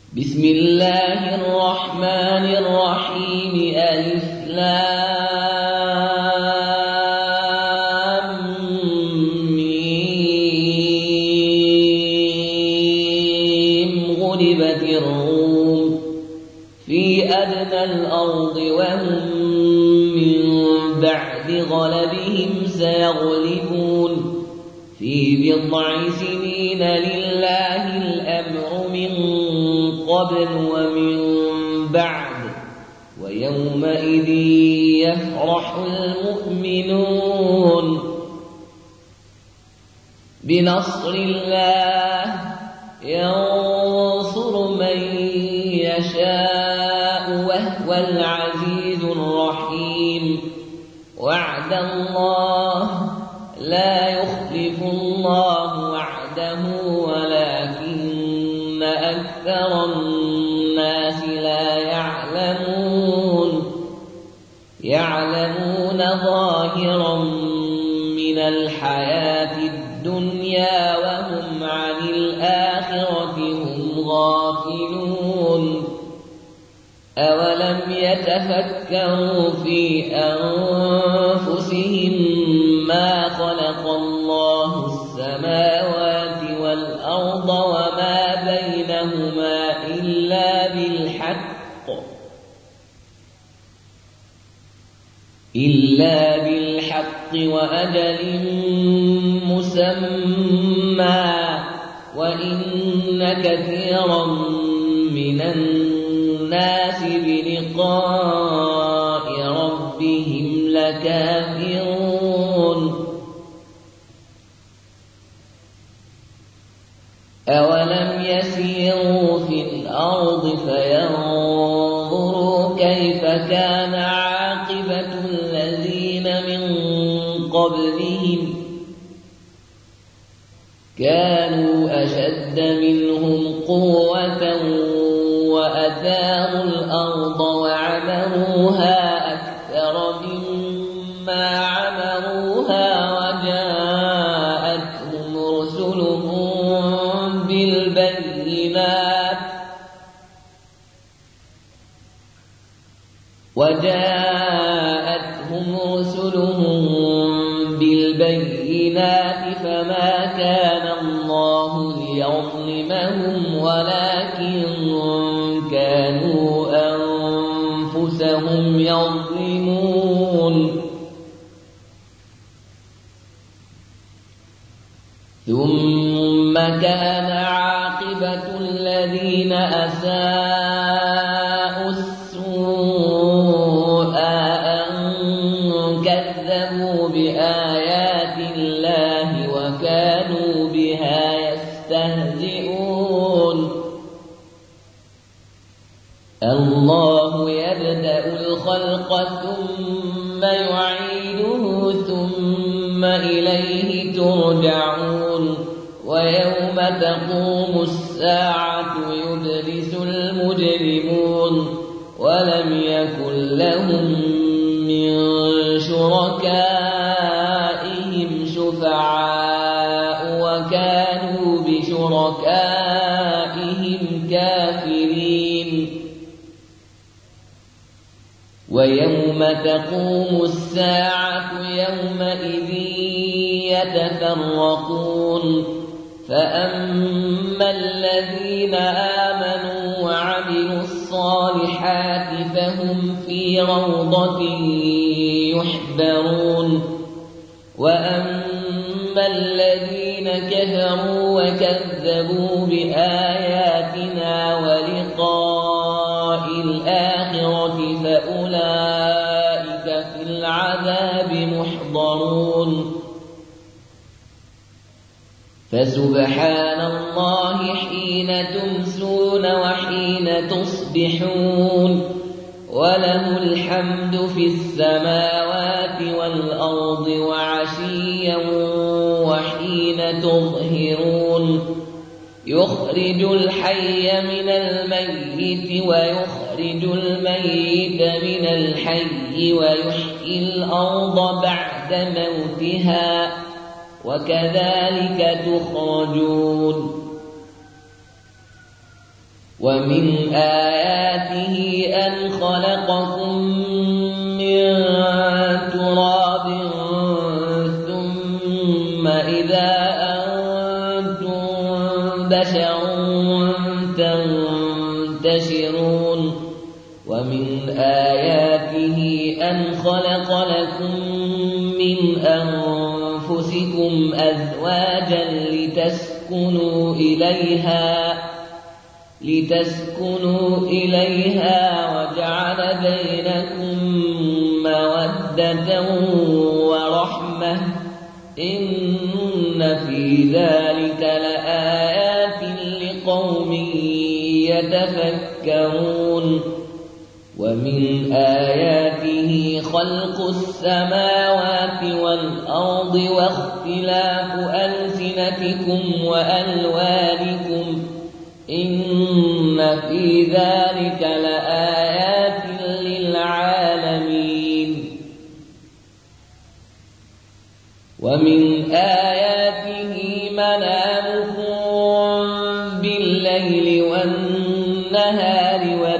بسم الله الرحمن الرحيم. ألف لام ميم. غلبت الروم في أدنى الأرض وهم من بعد غلبهم سيغلبون في بضع سنين. لله الأمر من قبل ومن بعد ويومئذ يفرح المؤمنون بنصر الله ينصر من يشاء وهو العزيز الرحيم. وعد الله لا يخلف الله وعده ولكن أكثر الناس لا يعلمون ظاهرا من الحياة الدنيا وهم عن الآخرة هم غافلون. أولم يتفكروا في أنفسهم ما خلق الله السماوات والأرض وما بينهما إلا بالحق وأجل مسمى وإن كثيرا من الناس بلقاء ربهم لكافرون. أولم يسيروا في الأرض فينظروا كيف كان عاقبة الذين من قبلهم كانوا أشد منهم قوة وأثاروا الأرض وعمروها أكثر مما عمروها وجاءتهم رسلهم بالبينات فما كان الله ليظلمهم ولكن كانوا أنفسهم يظلمون. ثم كان عاقبة الذين أساءوا السوء أن كذبوا بآيات الله وكانوا بها يستهزئون. الله يبدأ الخلق ثم يعيده ثم إليه ترجعون. ويوم تقوم الساعة يبلس المجرمون ولم يكن لهم من شركائهم شفعاء وكانوا بشركائهم كافرين. ويوم تقوم الساعة يومئذ يتفرقون فأما الذين آمنوا وعملوا الصالحات فهم في روضة يحبرون. وأما الذين كفروا وكذبوا بآياتنا ولقاء الآخرة فأولئك في العذاب محضرون. فسبحان الله حين تمسون وحين تصبحون وله الحمد في السماوات والأرض وعشيا وحين تظهرون. يخرج الحي من الميت ويخرج الميت من الحي ويحيي الأرض بعد موتها وكذلك تخرجون. ومن آياته أن خلقكم من تراب ثم إذا أنتم بشر تنتشرون ومن آياته أن خلق لكم من أنفسكم أزواجا لتسكنوا إليها وجعل بينكم مودة ورحمة إن في ذلك لآيات لقوم يتفكرون ومن آياته خلق السماوات والأرض واختلاف ألسنتكم وألوانكم إن في ذلك لآيات للعالمين ومن آياته منامكم بالليل والنهار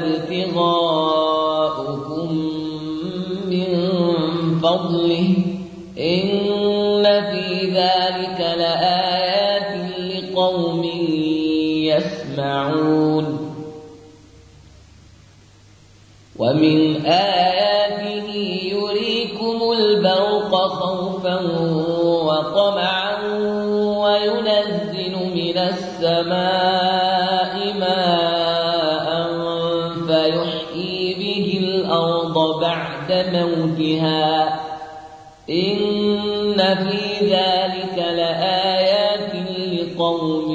وابتغاؤكم من فضله إن في ذلك لآيات لقوم يسمعون ومن آياته يريكم البرق خوفا وطمعا وينزل من السماء ماء فيحيي به الأرض بعد موتها إن في ذلك لآيات لقوم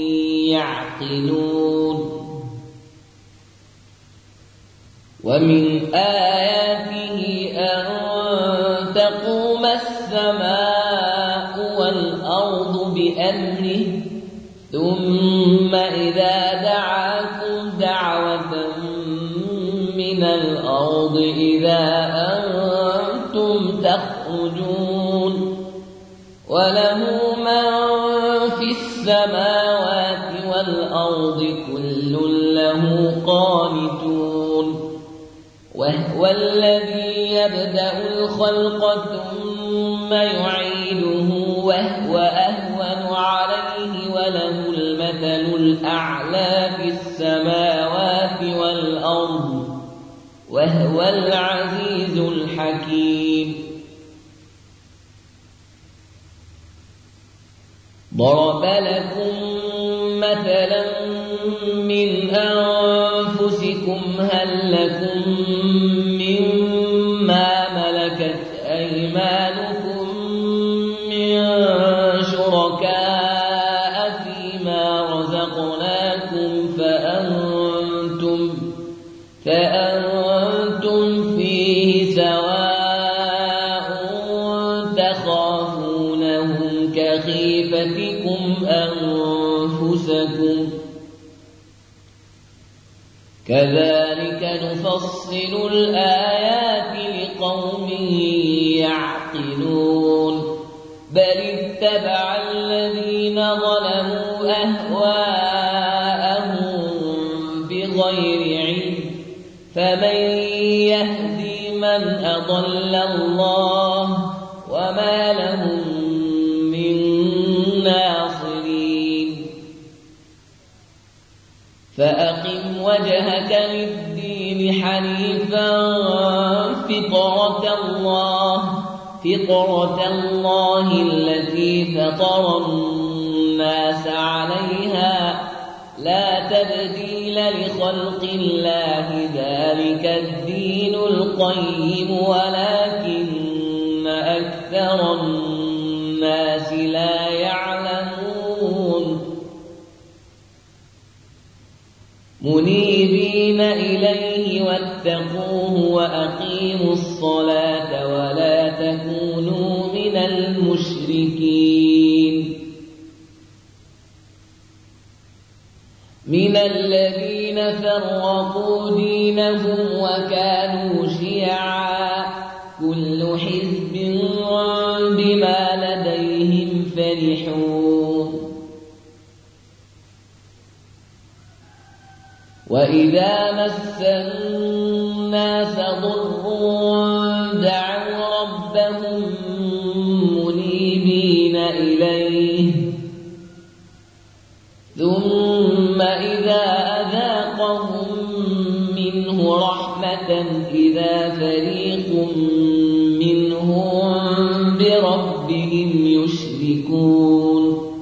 يعقلون ومن آياته أن تقوم السماء والأرض بأمره ثم إذا دعاكم دعوة من الأرض إذا أنتم تخرجون وله من في السماوات والأرض كل له قانتون وهو الذي يبدأ الخلق ثم يعيده وهو أهون عليه وله المثل الأعلى في السماوات والأرض وهو العزيز الحكيم ضرب لكم مثلا من أنفسكم هل لكم مما ملكت أيمانكم من شركاء فيما رزقناكم فأنتم فيه سواء تخافونهم كخيفتكم أنفسكم كذلك نفصل الآيات لقوم يعقلون بل اتبع الذين ظلموا أهواءهم بغير علم فمن يهدي من أضل الله وما لهم من ناصرين فأقم وجهك للدين حنيفا فطرة الله التي فطر الناس عليها لا تبديل لخلق الله ذلك الدين القيم ولكن أكثر الناس لا يعلمون منيبين إليه واتقوه وأقيموا الصلاة ولا تكونوا من المشركين من الذين فرقوا دينهم وكانوا شيعا كل حزب بما لديهم فرحون وإذا مس الناس ضر دعوا ربهم منيبين إليه ثم إذا أذاقهم منه رحمة إذا فريق منهم بربهم يشركون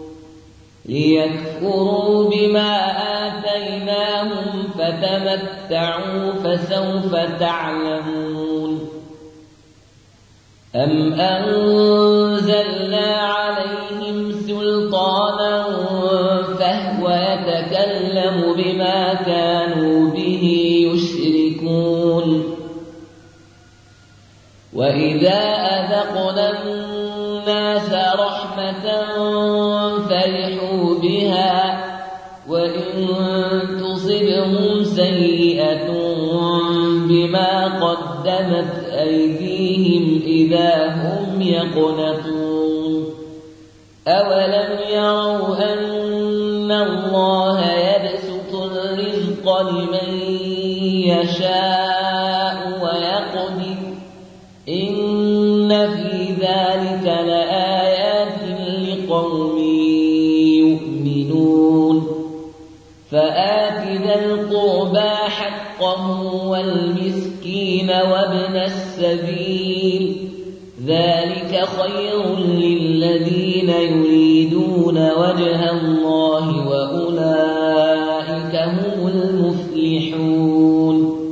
ليكفروا بما آتيناهم فتمتعوا فسوف تعلمون أم أنزلنا عليهم سلطانا فهو يتكلم بما كانوا به يشركون وإذا أذقنا الناس رحمة فرحوا بها وإن تصبهم سيئة بما قدمت أيديهم إذا هم يقنطون أولم يروا أن الله يبسط الرزق لمن يشاء ويقدر إن في ذلك لآيات لقوم يؤمنون فآت ذا القربى حقه والمسكين وابن السبيل ذلك خير للذين يريدون وجه الله وأولئك هم المفلحون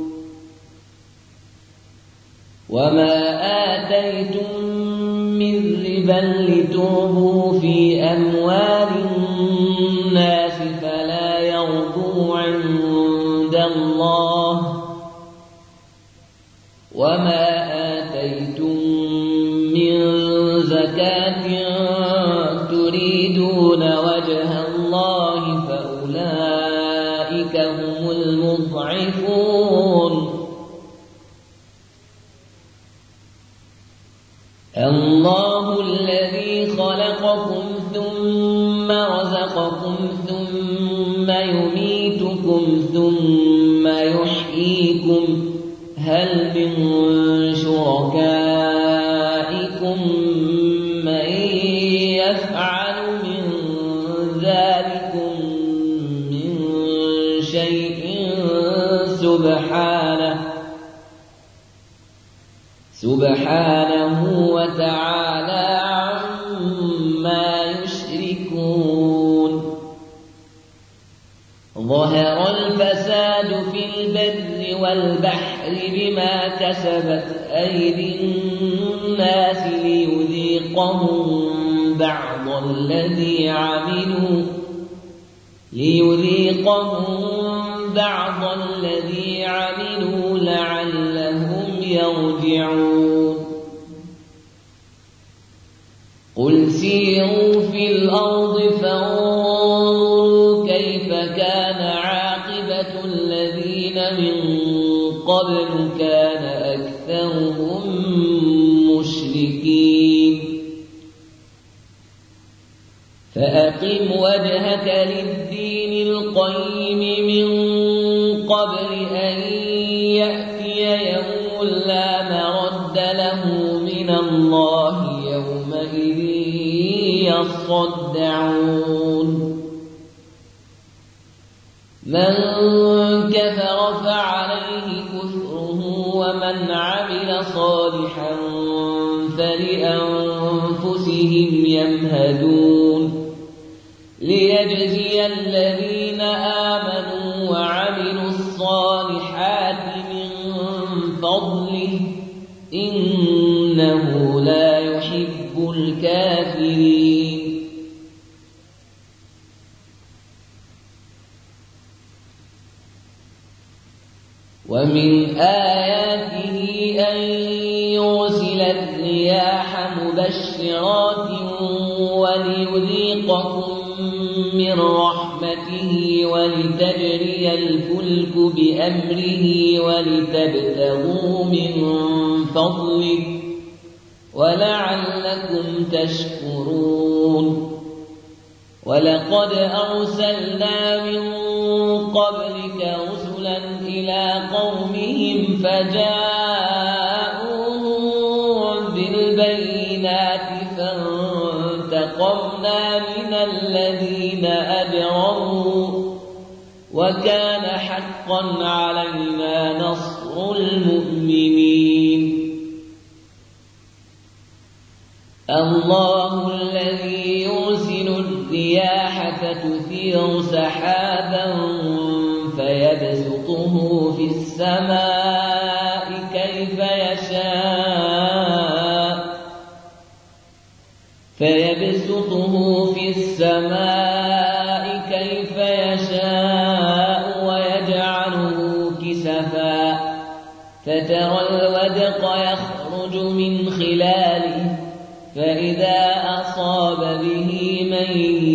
وما آتيتم من ربا لتربوا في أموال الناس فلا يربو عند الله وما آتيتم من زكاة تريدون وجه الله فأولئك هم المضعفون الله الذي خلقكم ثم رزقكم ثم يميتكم ثم يحييكم هل من شركائكم من يفعل من ذلكم من شيء سبحانه وتعالى عما يشركون ظهر الفساد في البر والبحر بما كسبت أيدي الناس ليذيقهم بعض الذي عملوا لعلهم يرجعون قل سيروا في الأرض فانظروا كيف كان عاقبة الذين من قبل كان أكثرهم مشركين فأقم وجهك للدين القيم من قبل أن يأتي يوم لا مرد له من الله يومئذ يصدعون من كفر فعليه كفره ومن عمل صالحا فلأنفسهم يمهدون ليجزي الذين آمنوا وعملوا الصالحات من فضله إنه لا يحب الكافرين ومن آياته أن يرسل الرياح مبشرات وليذيقكم من رحمته ولتجري الفلك بأمره ولتبتغوا من فضله ولعلكم تشكرون ولقد أرسلنا من قبلك رسلا إلى قومهم فجاءوهم بالبينات فانتقمنا من الذين أجرموا وكان حقا علينا نصر المؤمنين الله الذي يرسل الرياح فتثير سحابا فيبسطه في السماء كيف يشاء ويجعله كسفا فترى الودق يخرج من خلاله فإذا أصاب به من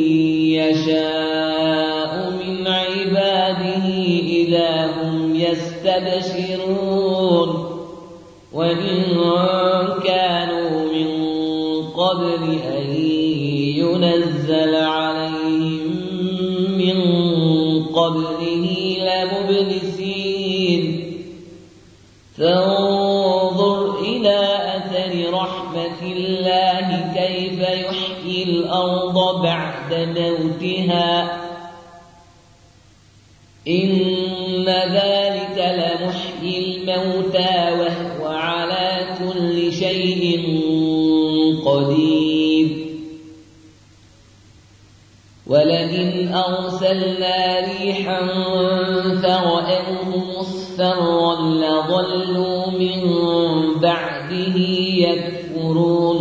يشاء من عباده إذا هم يستبشرون وإن كانوا من قبل أن ينزل عليهم من قبله لمبلسين فانظر إلى أثر رحمة الله كيف يحيي الأرض بعد موتها إن ذلك لمحيي الموتى وهو على كل شيء قدير ولئن أرسلنا ريحا فرأوه مصفرا لظلوا من بعده يكفرون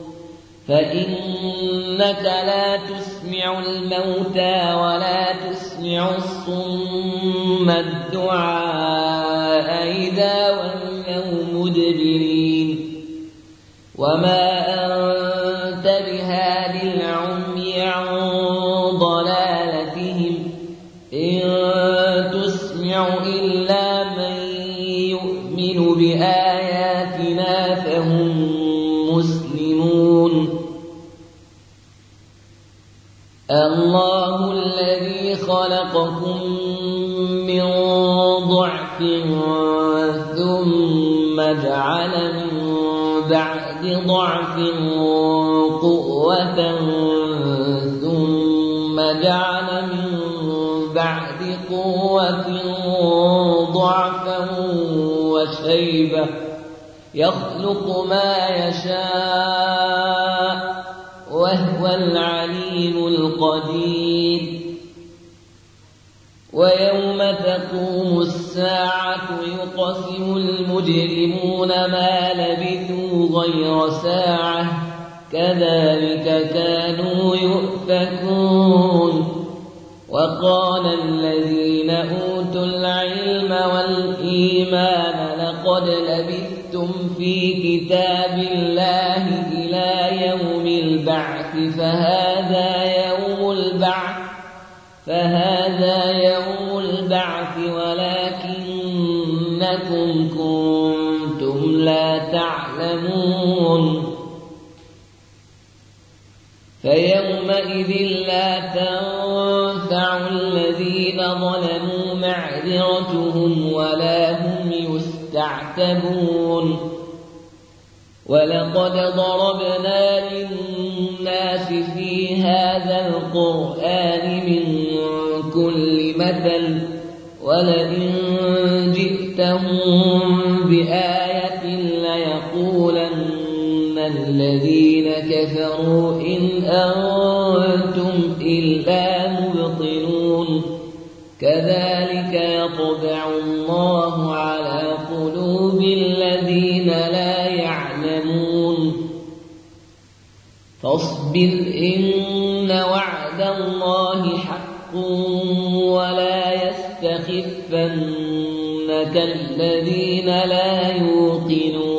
فإنك لا تسمع الموتى ولا تسمع الصم الدعاء إذا ولوا مدبرين وما أنت بهاد العمي عن ضلالتهم إن تسمع إلا من يؤمن بآياتنا فهم مسلمون الله الذي خلقكم من ضعف ثم جعل من بعد ضعف قوة ثم جعل من بعد قوة ضعفا وشيبة يخلق ما يشاء وهو العليم القدير ويوم تقوم الساعة يقسم المجرمون ما لبثوا غير ساعة كذلك كانوا يؤفكون وقال الذين أوتوا العلم والإيمان لقد لبثتم في كتاب الله إلى يوم البعث فهذا يوم البعث ولكنكم كنتم لا تعلمون فيومئذ لا تنفع الذين ظلموا معذرتهم ولا هم يستعتبون ولقد ضربنا للناس في هذا القرآن من كل مثل ولئن جئتهم بآية ليقولن الذين كفروا إن أنتم إلا مبطلون كذلك يطبع الله على قلوب الذين لا يعلمون فاصبر إن وعد الله حق ولا يستخفنك الذين لا يوقنون